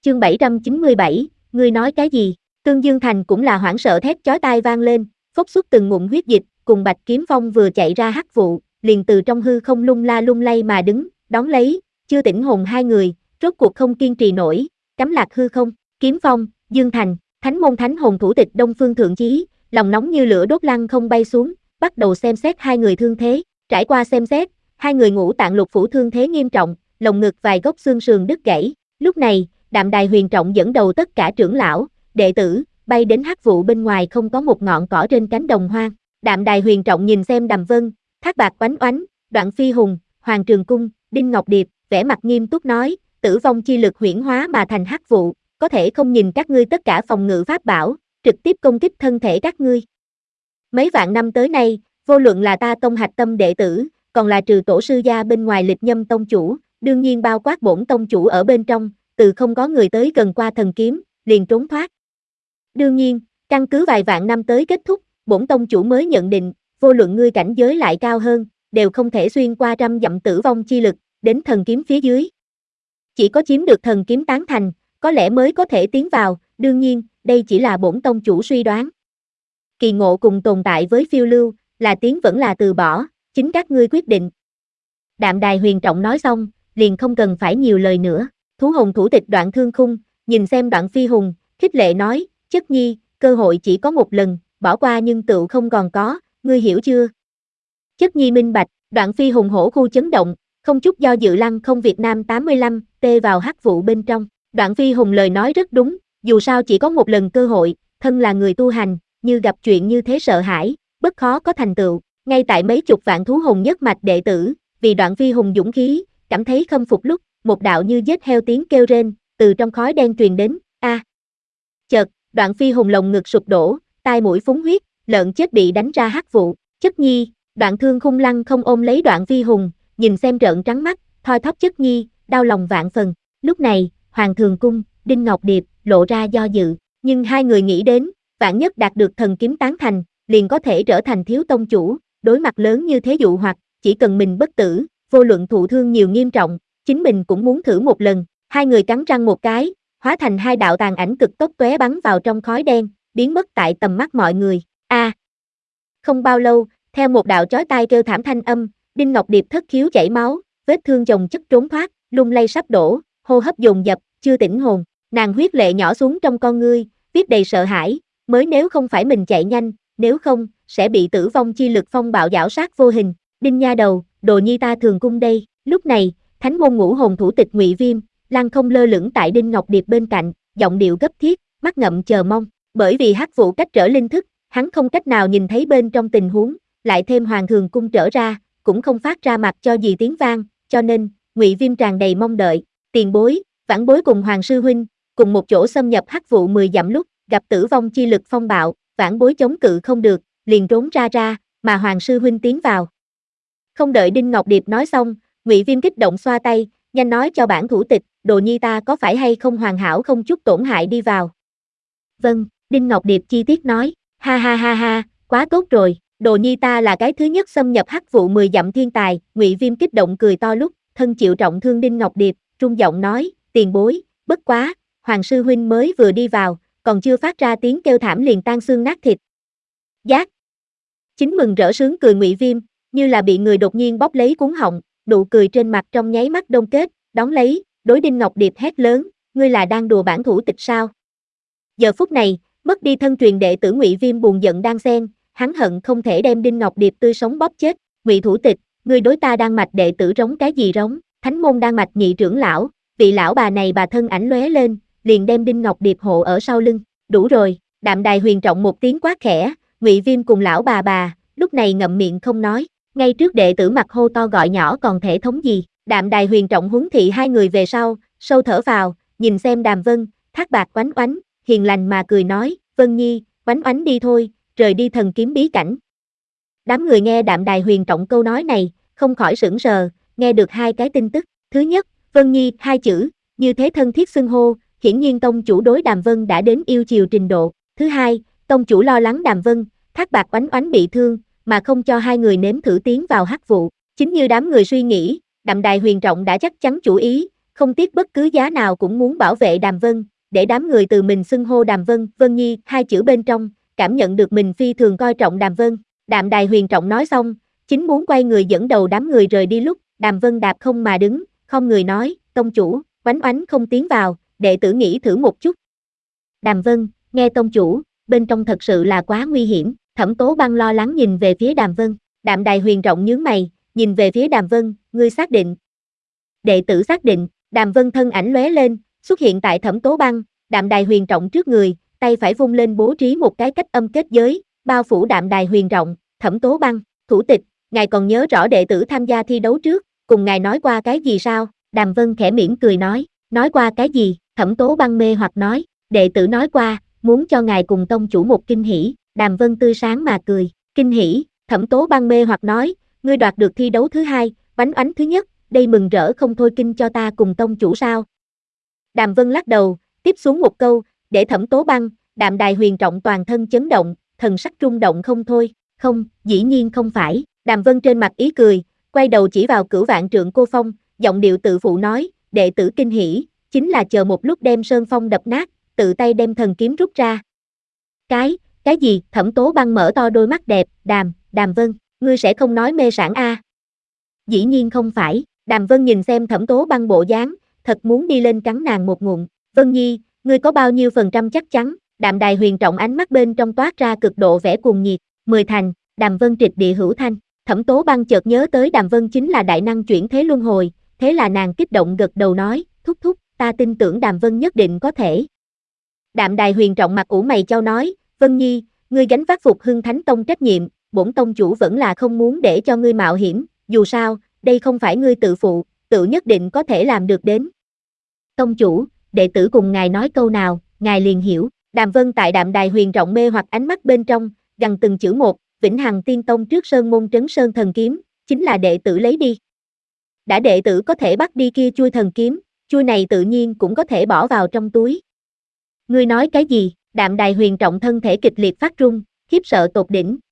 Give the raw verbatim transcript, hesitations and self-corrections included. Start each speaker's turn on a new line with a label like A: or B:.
A: Chương bảy trăm chín mươi bảy, ngươi nói cái gì? Tương Dương Thành cũng là hoảng sợ thét chói tai vang lên, phốc xuất từng ngụm huyết dịch, cùng Bạch Kiếm Phong vừa chạy ra hắc vụ, liền từ trong hư không lung la lung lay mà đứng, đón lấy, chưa tỉnh hồn hai người, rốt cuộc không kiên trì nổi, cắm lạc hư không. Kiếm Phong, Dương Thành, Thánh môn Thánh hồn thủ tịch Đông Phương Thượng Chí, lòng nóng như lửa đốt lăng không bay xuống, bắt đầu xem xét hai người thương thế. Trải qua xem xét, hai người ngũ tạng lục phủ thương thế nghiêm trọng, lồng ngực vài gốc xương sườn đứt gãy. Lúc này, Đạm Đài Huyền Trọng dẫn đầu tất cả trưởng lão, đệ tử, bay đến hắc vụ bên ngoài không có một ngọn cỏ trên cánh đồng hoang. Đạm Đài Huyền Trọng nhìn xem Đàm Vân, Thác Bạt Oánh Oánh, Đoạn Phi Hùng, Hoàng Trường Cung, Đinh Ngọc Điệp, vẻ mặt nghiêm túc nói, tử vong chi lực huyễn hóa mà thành hắc vụ, có thể không nhìn các ngươi tất cả phòng ngự pháp bảo, trực tiếp công kích thân thể các ngươi. Mấy vạn năm tới nay, vô luận là ta tông hạch tâm đệ tử, còn là trừ tổ sư gia bên ngoài Lịch Nhâm tông chủ, đương nhiên bao quát bổn tông chủ ở bên trong, từ không có người tới gần qua thần kiếm, liền trốn thoát. Đương nhiên, căn cứ vài vạn năm tới kết thúc, bổn tông chủ mới nhận định, vô luận ngươi cảnh giới lại cao hơn, đều không thể xuyên qua trăm dặm tử vong chi lực, đến thần kiếm phía dưới. Chỉ có chiếm được thần kiếm tán thành, có lẽ mới có thể tiến vào, đương nhiên, đây chỉ là bổn tông chủ suy đoán. Kỳ ngộ cùng tồn tại với phiêu lưu, là tiến vẫn là từ bỏ, chính các ngươi quyết định. Đạm Đài Huyền Trọng nói xong, liền không cần phải nhiều lời nữa. Thú hồn thủ tịch Đoạn Thương Khung, nhìn xem Đoạn Phi Hùng, khích lệ nói, chất nhi, cơ hội chỉ có một lần, bỏ qua nhưng tựu không còn có, ngươi hiểu chưa? Chất nhi minh bạch. Đoạn Phi Hùng hổ khu chấn động, không chút do dự lăng không Việt Nam tám mươi lăm, tê vào hắc vụ bên trong. Đoạn Phi Hùng lời nói rất đúng, dù sao chỉ có một lần cơ hội, thân là người tu hành, như gặp chuyện như thế sợ hãi, bất khó có thành tựu. Ngay tại mấy chục vạn thú hồn nhất mạch đệ tử, vì Đoạn Phi Hùng dũng khí, cảm thấy khâm phục lúc, một đạo như giết heo tiếng kêu rên, từ trong khói đen truyền đến, a. À. Chợt, Đoạn Phi Hùng lồng ngực sụp đổ, tai mũi phúng huyết, lợn chết bị đánh ra hắc vụ. Chất nhi, Đoạn Thương Khung lăng không ôm lấy Đoạn Phi Hùng, nhìn xem trợn trắng mắt, thoi thóp chất nhi, đau lòng vạn phần. Lúc này, Hoàng Thường Cung, Đinh Ngọc Điệp, lộ ra do dự, nhưng hai người nghĩ đến, vạn nhất đạt được thần kiếm tán thành, liền có thể trở thành thiếu tông chủ, đối mặt lớn như thế dụ hoặc, chỉ cần mình bất tử, vô luận thụ thương nhiều nghiêm trọng, chính mình cũng muốn thử một lần. Hai người cắn răng một cái, hóa thành hai đạo tàn ảnh cực tốc tóe bắn vào trong khói đen, biến mất tại tầm mắt mọi người. A. À. Không bao lâu, theo một đạo chói tai kêu thảm thanh âm, Đinh Ngọc Điệp thất khiếu chảy máu, vết thương chồng chất trốn thoát, lung lay sắp đổ, hô hấp dồn dập, chưa tỉnh hồn. Nàng huyết lệ nhỏ xuống trong con ngươi, viết đầy sợ hãi, mới nếu không phải mình chạy nhanh, nếu không, sẽ bị tử vong chi lực phong bạo giảo sát vô hình. Đinh nha đầu, đồ nhi ta Thường Cung đây. Lúc này, Thánh môn ngũ hồn thủ tịch Ngụy Viêm, lăng không lơ lửng tại Đinh Ngọc Điệp bên cạnh, giọng điệu gấp thiết, mắt ngậm chờ mong. Bởi vì hắc vụ cách trở linh thức, hắn không cách nào nhìn thấy bên trong tình huống, lại thêm Hoàng Thường Cung trở ra, cũng không phát ra mặt cho gì tiếng vang, cho nên, Ngụy Viêm tràn đầy mong đợi. Tiền bối, vãn bối cùng Hoàng sư huynh, cùng một chỗ xâm nhập hắc vụ mười dặm lúc, gặp tử vong chi lực phong bạo, vãn bối chống cự không được, liền trốn ra ra, mà Hoàng sư huynh tiến vào. Không đợi Đinh Ngọc Điệp nói xong, Ngụy Viêm kích động xoa tay, nhanh nói cho bản thủ tịch, đồ nhi ta có phải hay không hoàn hảo không chút tổn hại đi vào. Vâng, Đinh Ngọc Điệp chi tiết nói, ha ha ha ha, quá tốt rồi, đồ nhi ta là cái thứ nhất xâm nhập hắc vụ mười dặm thiên tài. Ngụy Viêm kích động cười to lúc, thân chịu trọng thương Đinh Ngọc Điệp, trung giọng nói, tiền bối, bất quá, Hoàng sư huynh mới vừa đi vào, còn chưa phát ra tiếng kêu thảm liền tan xương nát thịt. Giác. Chính mừng rỡ sướng cười Ngụy Viêm, như là bị người đột nhiên bóp lấy cuống họng, nụ cười trên mặt trong nháy mắt đông kết, đón lấy, đối Đinh Ngọc Điệp hét lớn, ngươi là đang đùa bản thủ tịch sao? Giờ phút này, mất đi thân truyền đệ tử Ngụy Viêm buồn giận đang xen, hắn hận không thể đem Đinh Ngọc Điệp tươi sống bóp chết. Ngụy thủ tịch, ngươi đối ta đang mạch đệ tử rống cái gì rống? Thánh môn đang mạch nhị trưởng lão, vị lão bà này bà thân ảnh lóe lên, liền đem Đinh Ngọc Điệp hộ ở sau lưng. Đủ rồi. Đạm Đài Huyền Trọng một tiếng quát khẽ, Ngụy Viêm cùng lão bà bà, lúc này ngậm miệng không nói. Ngay trước đệ tử mặt hô to gọi nhỏ còn thể thống gì. Đạm Đài Huyền Trọng huấn thị hai người về sau, sâu thở vào, nhìn xem Đàm Vân, Thác Bạt Oánh Oánh, hiền lành mà cười nói, Vân Nhi, Oánh Oánh đi thôi, rời đi thần kiếm bí cảnh. Đám người nghe Đạm Đài Huyền Trọng câu nói này, không khỏi sững sờ, nghe được hai cái tin tức. Thứ nhất, Vân Nhi, hai chữ, như thế thân thiết xưng hô, hiển nhiên tông chủ đối Đàm Vân đã đến yêu chiều trình độ. Thứ hai, tông chủ lo lắng Đàm Vân, Thác Bạt Oánh Oánh bị thương, mà không cho hai người nếm thử tiến vào hắc vụ. Chính như đám người suy nghĩ, Đạm Đài Huyền Trọng đã chắc chắn chủ ý, không tiếc bất cứ giá nào cũng muốn bảo vệ Đàm Vân, để đám người từ mình xưng hô Đàm Vân, Vân Nhi, hai chữ bên trong, cảm nhận được mình phi thường coi trọng Đàm Vân. Đạm Đài Huyền Trọng nói xong, chính muốn quay người dẫn đầu đám người rời đi lúc, Đàm Vân đạp không mà đứng, không người nói, tông chủ, Oánh Oánh không tiến vào, đệ tử nghĩ thử một chút. Đàm Vân, nghe tông chủ, bên trong thật sự là quá nguy hiểm, Thẩm Tố Băng lo lắng nhìn về phía Đàm Vân, Đạm Đài Huyền Trọng nhướng mày, nhìn về phía Đàm Vân, ngươi xác định. Đệ tử xác định, Đàm Vân thân ảnh lóe lên, xuất hiện tại Thẩm Tố Băng, Đạm Đài Huyền Trọng trước người, tay phải vung lên bố trí một cái cách âm kết giới, bao phủ Đạm Đài Huyền Trọng, Thẩm Tố Băng, thủ tịch, ngài còn nhớ rõ đệ tử tham gia thi đấu trước, cùng ngài nói qua cái gì sao? Đàm Vân khẽ mỉm cười nói, nói qua cái gì? Thẩm Tố Băng mê hoặc nói, đệ tử nói qua, muốn cho ngài cùng tông chủ một kinh hỉ. Đàm Vân tươi sáng mà cười, kinh hỉ. Thẩm Tố Băng mê hoặc nói, ngươi đoạt được thi đấu thứ hai, Oánh Oánh thứ nhất, đây mừng rỡ không thôi kinh cho ta cùng tông chủ sao? Đàm Vân lắc đầu, tiếp xuống một câu, để Thẩm Tố Băng, Đạm Đài Huyền Trọng toàn thân chấn động, thần sắc rung động không thôi, không, dĩ nhiên không phải. Đàm Vân trên mặt ý cười, quay đầu chỉ vào Cửu Vạn Trượng Cô Phong, giọng điệu tự phụ nói, đệ tử kinh hỉ, chính là chờ một lúc đem sơn phong đập nát, tự tay đem thần kiếm rút ra. Cái, cái gì? Thẩm Tố Băng mở to đôi mắt đẹp, Đàm, Đàm Vân, ngươi sẽ không nói mê sảng a? Dĩ nhiên không phải. Đàm Vân nhìn xem Thẩm Tố Băng bộ dáng, thật muốn đi lên cắn nàng một ngụm. Vân Nhi, ngươi có bao nhiêu phần trăm chắc chắn? Đạm Đài Huyền Trọng ánh mắt bên trong toát ra cực độ vẻ cuồng nhiệt, mười thành. Đàm Vân trịch địa hữu thanh. Thẩm Tố Băng chợt nhớ tới Đàm Vân chính là đại năng chuyển thế luân hồi, thế là nàng kích động gật đầu nói, thúc thúc, ta tin tưởng Đàm Vân nhất định có thể. Đạm Đài Huyền Trọng mặt ủ mày chau nói, Vân Nhi, ngươi gánh vác phục Hưng Thánh Tông trách nhiệm, bổn tông chủ vẫn là không muốn để cho ngươi mạo hiểm, dù sao, đây không phải ngươi tự phụ, tự nhất định có thể làm được đến. Tông chủ, đệ tử cùng ngài nói câu nào, ngài liền hiểu. Đàm Vân tại Đạm Đài Huyền Trọng mê hoặc ánh mắt bên trong, gằn từng chữ một, Vĩnh Hằng Tiên Tông trước sơn môn trấn sơn thần kiếm, chính là đệ tử lấy đi. Đã đệ tử có thể bắt đi kia chui thần kiếm, chui này tự nhiên cũng có thể bỏ vào trong túi. Ngươi nói cái gì? Đạm Đài Huyền Trọng thân thể kịch liệt phát run, khiếp sợ tột đỉnh,